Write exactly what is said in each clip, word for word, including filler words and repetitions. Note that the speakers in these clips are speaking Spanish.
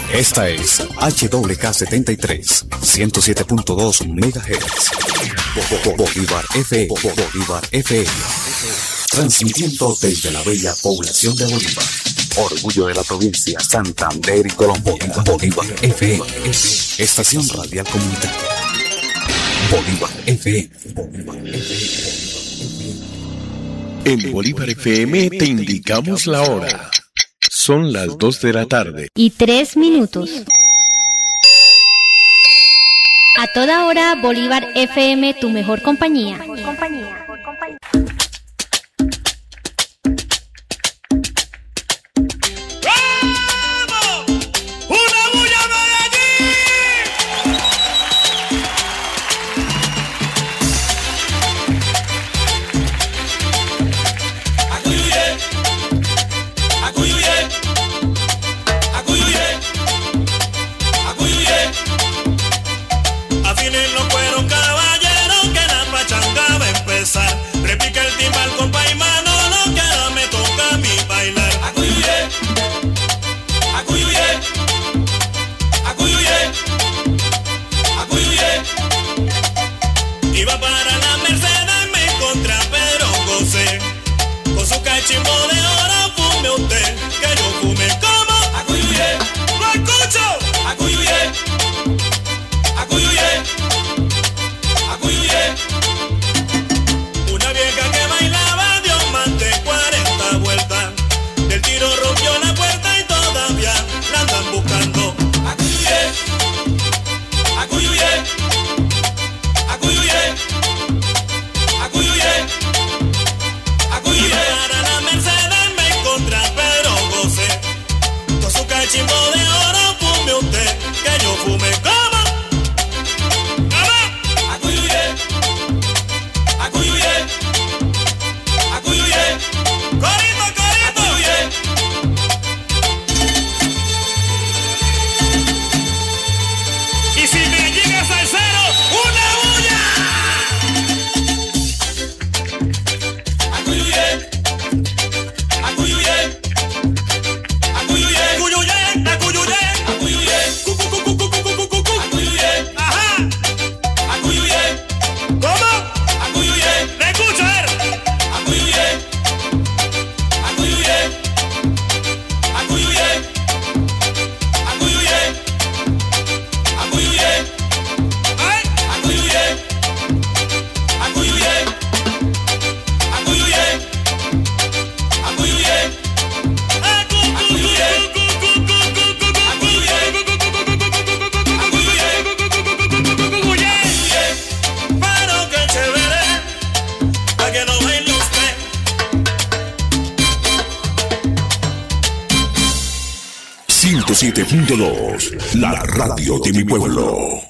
Esta es H W K setenta y tres, ciento siete punto dos megahertz. Bolívar F M. Bolívar F M. Transmitiendo desde la bella población de Bolívar. Orgullo de la provincia Santander y Colombia. Bolívar F M. Estación radial comunitaria. Bolívar F M. Bolívar F M. En Bolívar F M te indicamos la hora. Son las dos de la tarde. Y tres minutos. A toda hora, Bolívar F M, tu mejor compañía. Mejor compañía. Mejor compañía. Repica el timbal, compa y Manolo, que ahora me toca a mí bailar. Acuyuye, acuyuye, acuyuye, acuyuye. Iba para la Mercedes, me encontré a Pedro José, con su cachimbo de oro, fume usted, que yo fume como. Acuyuye, lo escucho. Acuyuye, acuyuye, acuyuye. Una vieja que bailaba dio más de cuarenta vueltas. Del tiro rompió la puerta y todavía la andan buscando. Acuyuye, acuyuye, acuyuye, acuyuye, acuyuye. Para la Mercedes me encontré a Pedro José, con su cachimbo de oro, fume usted, que yo fume como. Acuyuye, acuyuye, acuyuye, corito, corito, acuyuye. Y si me llega salsero, una bulla. Acuyuye, acuyuye, acuyuye, acuyuye, acuyuye, acuyuye, cu cu cu cu cu cu cu cu, acuyuye, ajá, acuyuye. ¿Cómo? Acuyuye, me escucha, a ver. Acuyuye, acuyuye, acuyuye, acuyuye, acuyuye, ay, acuyuye, acuyuye, acuyuye, acuyuye, acuyuye, acuyuye, pero qué chévere, pa' que no baile usted. ciento siete punto dos, la radio de mi pueblo.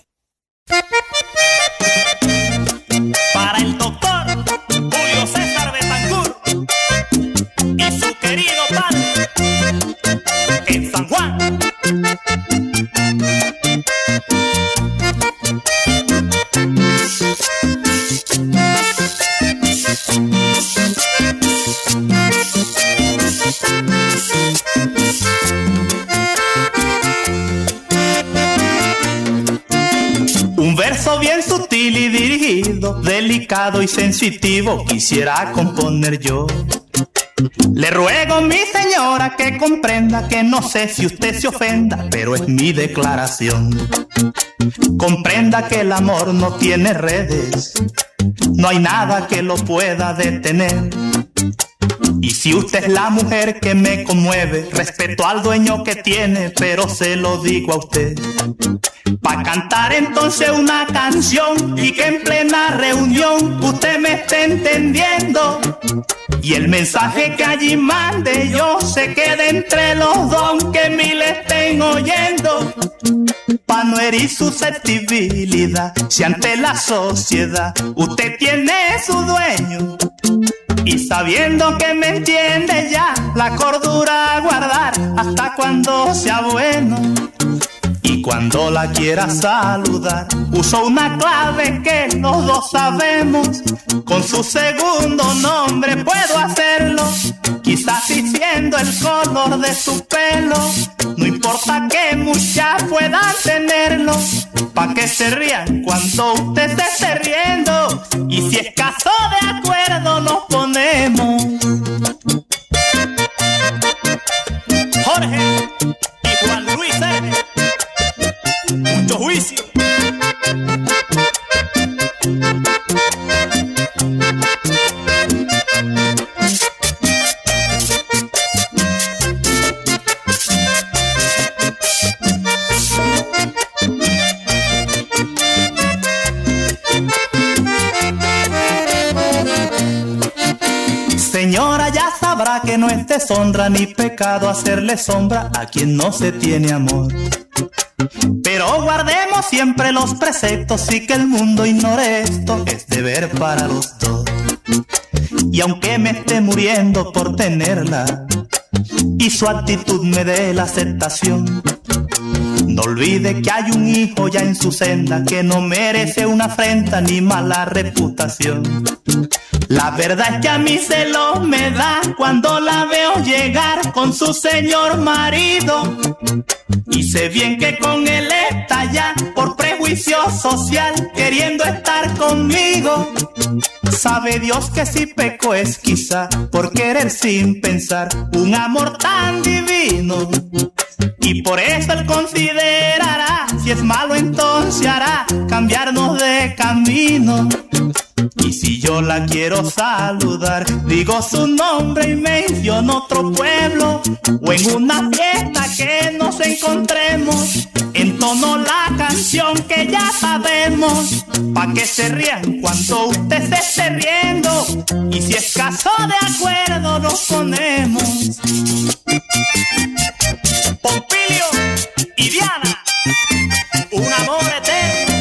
Para el doctor Julio César Betancourt y su querido padre en San Juan. Un verso bien sutil y dirigido, delicado y sensitivo, quisiera componer yo. Le ruego, mi señora, que comprenda que no sé si usted se ofenda, pero es mi declaración. Comprenda que el amor no tiene redes, no hay nada que lo pueda detener. Y si usted es la mujer que me conmueve, respeto al dueño que tiene, pero se lo digo a usted. Pa' cantar entonces una canción y que en plena reunión usted me esté entendiendo. Y el mensaje que allí mande yo se quede entre los dos, que mil estén oyendo. Pa' no herir susceptibilidad, si ante la sociedad usted tiene su dueño. Y sabiendo que me entiende ya, la cordura a guardar hasta cuando sea bueno. Y cuando la quiera saludar, uso una clave que los dos sabemos. Con su segundo nombre puedo hacerlo, quizás diciendo el color de su pelo. no importa que muchas puedan tenerlo, pa' que se rían cuando usted se esté riendo. Y si es caso de acuerdo nos ponemos. Jorge y Juan Luis N. Mucho juicio. Señora, ya sabrá que no es deshonra ni pecado hacerle sombra a quien no se tiene amor. Pero guardemos siempre los preceptos y que el mundo ignore esto, es deber para los dos. Y aunque me esté muriendo por tenerla y su actitud me dé la aceptación, no olvide que hay un hijo ya en su senda que no merece una afrenta ni mala reputación. La verdad es que a mí celos me da cuando la veo llegar con su señor marido. Y sé bien que con él está ya por prejuicio social queriendo estar conmigo. Sabe Dios que si peco es quizá por querer sin pensar un amor tan divino. Y por eso él considerará, si es malo entonces hará cambiarnos de camino. Y si yo la quiero saludar, digo su nombre y menciono otro pueblo, o en una fiesta que nos encontremos, entono la canción que ya sabemos, pa' que se rían cuando usted se esté riendo. Y si es caso de acuerdo nos ponemos. Pompilio y Diana, un amor eterno.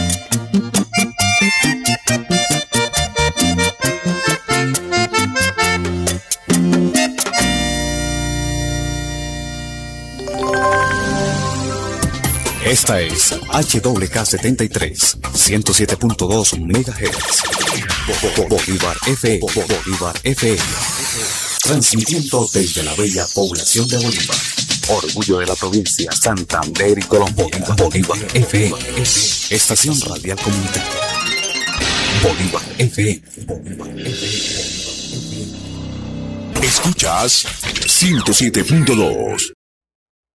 Esta es H W K setenta y tres, ciento siete punto dos megahertz. Bolívar F M. Bolívar F M. Transmitiendo desde la bella población de Bolívar. Orgullo de la provincia Santander y Colombia. Bolívar F M. Estación radial comunitaria. Bolívar F M. Bolívar F M. Escuchas ciento siete punto dos.